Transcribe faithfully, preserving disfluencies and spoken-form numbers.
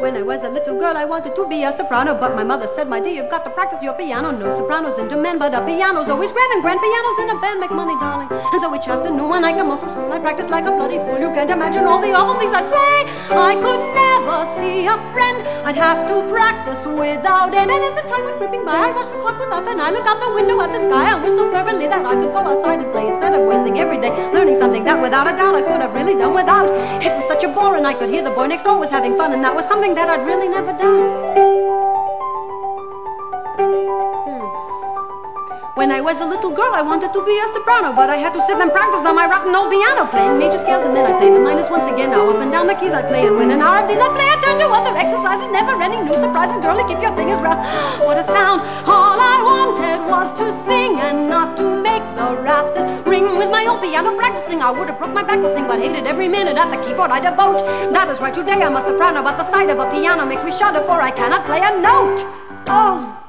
When I was a little girl, I wanted to be a soprano, but my mother said, my dear, you've got to practice your piano. No sopranos in demand, but a piano's always grand, and grand pianos in a band make money, darling. And so each afternoon when I come home from school, I practice like a bloody fool. You can't imagine all the awful things I'd play. I could never see a friend. I'd have to practice without end. And as the time went creeping by, I watch the clock without and I look out the window at the sky. I wish so fervently that I could go outside and play instead of wasting every day learning something that without a doubt I could have really done without. It was such a bore, and I could hear the boy next door was having fun, and that was something that I'd really never done. Hmm. When I was a little girl, I wanted to be a soprano, but I had to sit and practice on my rotten old piano, playing major scales, and then I'd play the minors once again. Now up and down the keys I'd play, and when an hour of these I'd play, I'd turn to other exercises, never-ending new surprises. Girlie, keep your fingers round. What a sound! All I wanted was to sing and not to make the rafters ring. With my old piano practicing, I would have broke my back to sing, but hated every minute at the keyboard I devote. That is why today I'm a soprano, but the sight of a piano makes me shudder, for I cannot play a note. Oh.